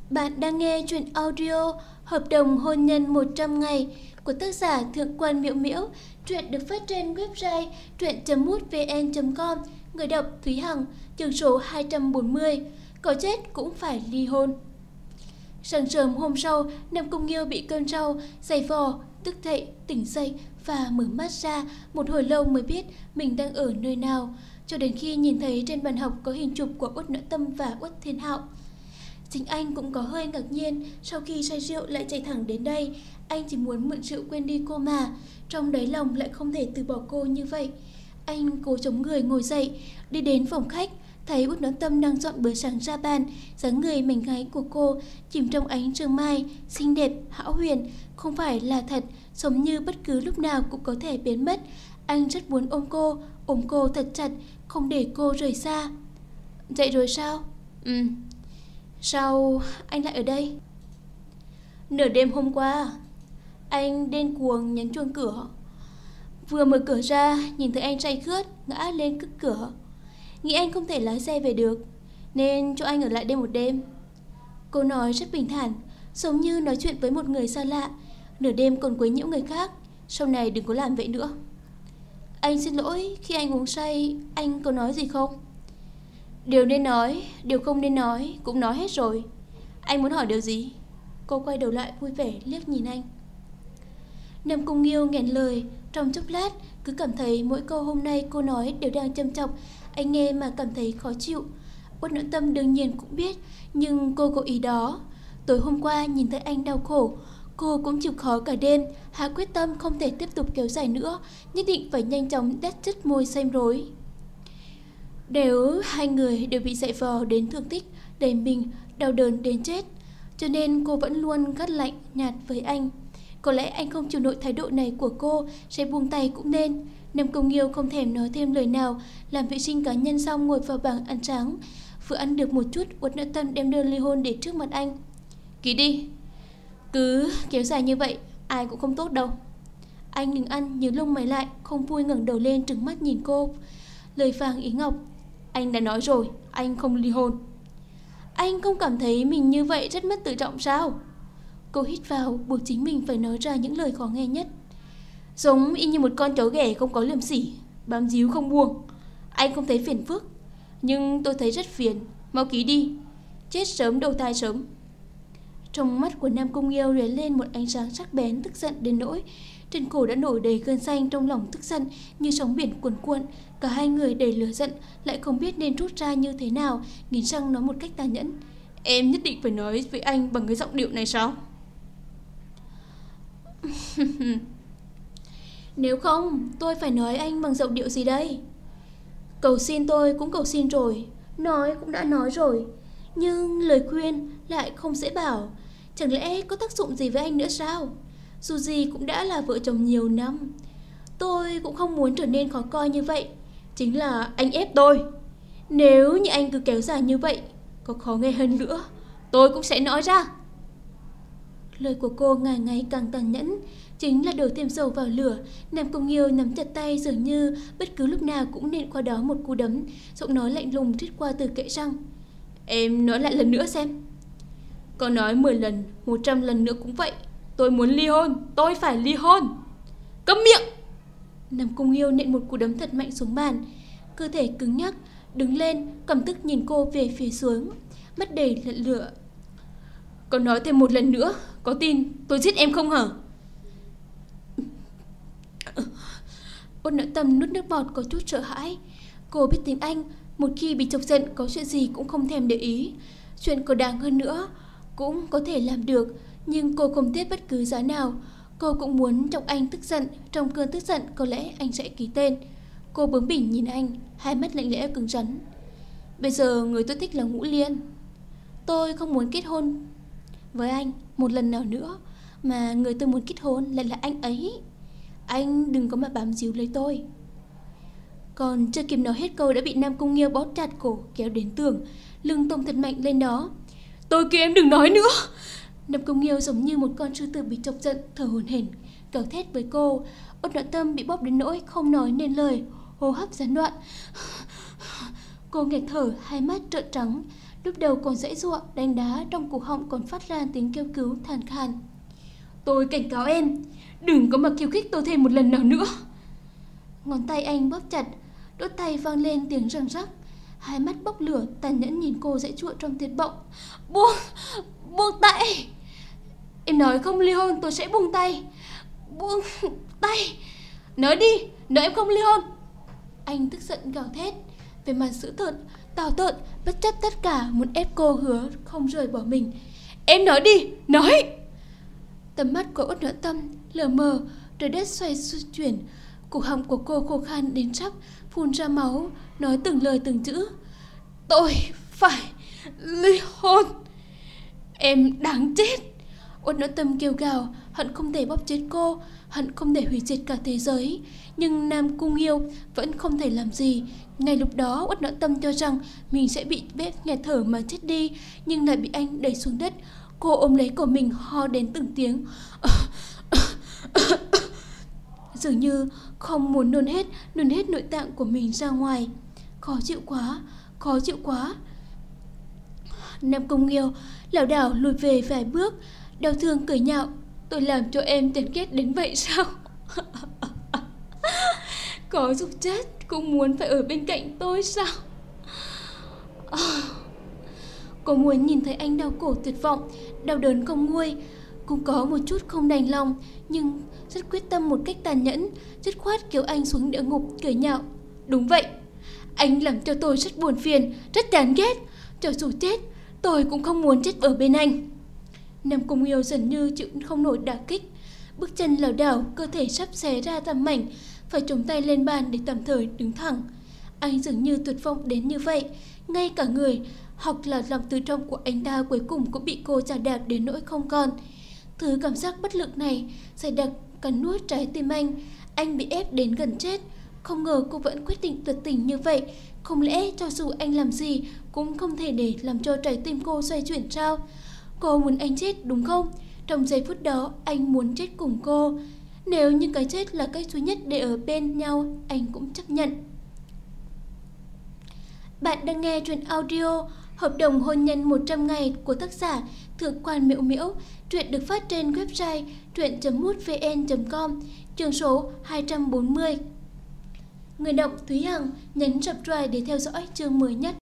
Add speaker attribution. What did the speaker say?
Speaker 1: Bạn đang nghe truyện audio Hợp đồng hôn nhân 100 ngày của tác giả Thượng Quan Miễu Miễu. Truyện được phát trên website truyện.mútvn.com. Người đọc Thúy Hằng. Chương số 240. Có chết cũng phải ly hôn. Sáng sớm hôm sau, Nam Cung Nghiêu bị cơn đau giày vò, thức dậy, tỉnh dậy và mở mắt ra. Một hồi lâu mới biết mình đang ở nơi nào, cho đến khi nhìn thấy trên bàn học có hình chụp của Uất Noãn Tâm và Uất Thiên Hạo. Chính anh cũng có hơi ngạc nhiên, sau khi say rượu lại chạy thẳng đến đây. Anh chỉ muốn mượn rượu quên đi cô mà, trong đáy lòng lại không thể từ bỏ cô như vậy. Anh cố chống người ngồi dậy, đi đến phòng khách, thấy Uất Noãn Tâm đang dọn bữa sáng ra bàn. Dáng người mảnh gáy của cô chìm trong ánh trăng mai, xinh đẹp, hão huyền, không phải là thật, giống như bất cứ lúc nào cũng có thể biến mất. Anh rất muốn ôm cô thật chặt, không để cô rời xa. Dậy rồi sao? Sao anh lại ở đây? Nửa đêm hôm qua, anh điên cuồng nhấn chuông cửa. Vừa mở cửa ra, nhìn thấy anh say khướt, ngã lên cất cửa. Nghĩ anh không thể lái xe về được, nên cho anh ở lại đây một đêm. Cô nói rất bình thản, giống như nói chuyện với một người xa lạ. Nửa đêm còn quấy nhiễu người khác, sau này đừng có làm vậy nữa. Anh xin lỗi, khi anh uống say, anh có nói gì không? Điều nên nói, điều không nên nói cũng nói hết rồi. Anh muốn hỏi điều gì? Cô quay đầu lại vui vẻ liếc nhìn anh. Nam Cung Nghiêu nghẹn lời, trong chốc lát cứ cảm thấy mỗi câu hôm nay cô nói đều đang châm chọc. Anh nghe mà cảm thấy khó chịu. Uất Noãn Tâm đương nhiên cũng biết, nhưng cô có ý đó. Tối hôm qua nhìn thấy anh đau khổ, cô cũng chịu khó cả đêm, hạ quyết tâm không thể tiếp tục kéo dài nữa, nhất định phải nhanh chóng đét chất môi xanh rối. Nếu hai người đều bị dạy vò đến thương tích, đầy mình, đau đớn đến chết, cho nên cô vẫn luôn gắt lạnh, nhạt với anh. Có lẽ anh không chịu nổi thái độ này của cô, sẽ buông tay cũng nên. Nam Cung Nghiêu không thèm nói thêm lời nào, làm vệ sinh cá nhân xong ngồi vào bàn ăn sáng. Vừa ăn được một chút, Uất Noãn Tâm đem đơn ly hôn để trước mặt anh. Ký đi. Cứ kéo dài như vậy, ai cũng không tốt đâu. Anh ngừng ăn, nhíu lông mày lại, không vui ngẩng đầu lên trừng mắt nhìn cô. Lời vàng ý ngọc. Anh đã nói rồi, anh không ly hôn. Anh không cảm thấy mình như vậy rất mất tự trọng sao? Cô hít vào, buộc chính mình phải nói ra những lời khó nghe nhất. Giống y như một con chó ghẻ không có liêm sỉ, bám díu không buông. Anh không thấy phiền phức, nhưng tôi thấy rất phiền. Mau ký đi, chết sớm đầu thai sớm. Trong mắt của Nam Cung Nghiêu lóe lên một ánh sáng sắc bén, tức giận đến nỗi trên cổ đã nổi đầy gân xanh, trong lòng tức giận như sóng biển cuồn cuộn. Cả hai người đầy lửa giận, lại không biết nên rút ra như thế nào, nghiến răng nói một cách tàn nhẫn. Em nhất định phải nói với anh bằng cái giọng điệu này sao? Nếu không, tôi phải nói anh bằng giọng điệu gì đây? Cầu xin tôi cũng cầu xin rồi, nói cũng đã nói rồi, nhưng lời khuyên lại không dễ bảo. Chẳng lẽ có tác dụng gì với anh nữa sao? Dù gì cũng đã là vợ chồng nhiều năm, tôi cũng không muốn trở nên khó coi như vậy. Chính là anh ép tôi. Nếu như anh cứ kéo dài như vậy, có khó nghe hơn nữa, tôi cũng sẽ nói ra. Lời của cô ngày ngày càng tàn nhẫn, chính là đổ thêm dầu vào lửa. Nam Cung Nghiêu nắm chặt tay, dường như bất cứ lúc nào cũng nện qua đó một cú đấm. Giọng nói lạnh lùng rít qua từ kẽ răng. Em nói lại lần nữa xem. Có nói 10 lần, 100 lần nữa cũng vậy. Tôi muốn ly hôn, tôi phải ly hôn. Câm miệng! Nam Cung Nghiêu nện một cú đấm thật mạnh xuống bàn. Cơ thể cứng nhắc, đứng lên, căm tức nhìn cô về phía xuống, mắt đầy lận lửa. Còn nói thêm một lần nữa, có tin tôi giết em không hả? Uất Noãn Tâm nuốt nước bọt có chút sợ hãi. Cô biết tiếng Anh, một khi bị chọc giận có chuyện gì cũng không thèm để ý. Chuyện có đáng hơn nữa cũng có thể làm được, nhưng cô không tiếc bất cứ giá nào. Cô cũng muốn chọc anh tức giận, trong cơn tức giận có lẽ anh sẽ ký tên. Cô bướng bỉnh nhìn anh, hai mắt lạnh lẽo cứng rắn. Bây giờ người tôi thích là Ngũ Liên. Tôi không muốn kết hôn với anh một lần nào nữa, mà người tôi muốn kết hôn lại là anh ấy. Anh đừng có mà bám díu lấy tôi. Còn chưa kịp nói hết câu đã bị Nam Cung Nghiêu bóp chặt cổ, kéo đến tường, lưng tông thật mạnh lên đó. Tôi kêu em đừng nói nữa. Nam Cung Nghiêu giống như một con sư tử bị chọc giận, thở hổn hển, gào thét với cô. Uất Noãn Tâm bị bóp đến nỗi không nói nên lời, hô hấp gián đoạn. Cô nghẹt thở, hai mắt trợn trắng, Lúc đầu còn giãy giụa, đánh đá, trong cổ họng còn phát ra tiếng kêu cứu khàn khàn. Tôi cảnh cáo em, đừng có mà khiêu khích tôi thêm một lần nào nữa. Ngón tay anh bóp chặt, đốt tay vang lên tiếng răng rắc. Hai mắt bốc lửa, tàn nhẫn nhìn cô giãy giụa trong tuyệt vọng. Buông tay. Em nói không ly hôn tôi sẽ buông tay. Buông tay. Nói đi, nói em không ly hôn. Anh tức giận gào thét, về mặt dữ tợn, táo tợn, bất chấp tất cả muốn ép cô hứa không rời bỏ mình. Em nói đi, nói. Tầm mắt của Uất Noãn Tâm lờ mờ, trời đất xoay chuyển, cổ họng của cô khô khan đến sắp phun ra máu, nói từng lời từng chữ. Tôi phải ly hôn. Em đáng chết. Uất Noãn Tâm kêu gào, hận không thể bóp chết cô, hận không thể hủy diệt cả thế giới. Nhưng Nam Cung Nghiêu vẫn không thể làm gì. Ngay lúc đó Uất Noãn Tâm cho rằng mình sẽ bị bếp nghẹt thở mà chết đi, nhưng lại bị anh đẩy xuống đất. Cô ôm lấy cổ mình, ho đến từng tiếng, dường như không muốn nôn hết nội tạng của mình ra ngoài. Khó chịu quá. Nam Cung Nghiêu lảo đảo lùi về vài bước, đau thương cười nhạo. Tôi làm cho em chán ghét đến vậy sao? Có dục chết cũng muốn phải ở bên cạnh tôi sao? Cô muốn nhìn thấy anh đau cổ tuyệt vọng, đau đớn không nguôi. Cũng có một chút không đành lòng, nhưng rất quyết tâm một cách tàn nhẫn, dứt khoát kéo anh xuống địa ngục, cười nhạo. Đúng vậy, anh làm cho tôi rất buồn phiền, rất chán ghét. Cho dù chết, tôi cũng không muốn chết ở bên anh. Nam Cung Nghiêu dần như chịu không nổi đả kích, bước chân lảo đảo, cơ thể sắp xé ra làm mảnh, phải chống tay lên bàn để tạm thời đứng thẳng. Anh dường như tuyệt vọng đến như vậy, ngay cả người học là lòng từ trong của anh ta cuối cùng cũng bị cô chà đạp đến nỗi không còn. Thứ cảm giác bất lực này dày đặc cắn nuốt trái tim anh bị ép đến gần chết. Không ngờ cô vẫn quyết định tuyệt tình như vậy. Không lẽ cho dù anh làm gì cũng không thể để làm cho trái tim cô xoay chuyển sao? Cô muốn anh chết đúng không? Trong giây phút đó anh muốn chết cùng cô. Nếu như cái chết là cách duy nhất để ở bên nhau, anh cũng chấp nhận. Bạn đang nghe truyện audio Hợp đồng hôn nhân 100 ngày của tác giả Thượng quan Miễu Miễu. Truyện được phát trên website truyện.mútvn.com, chương số 240. Người đọc Thúy Hằng nhấn subscribe để theo dõi chương mới nhất.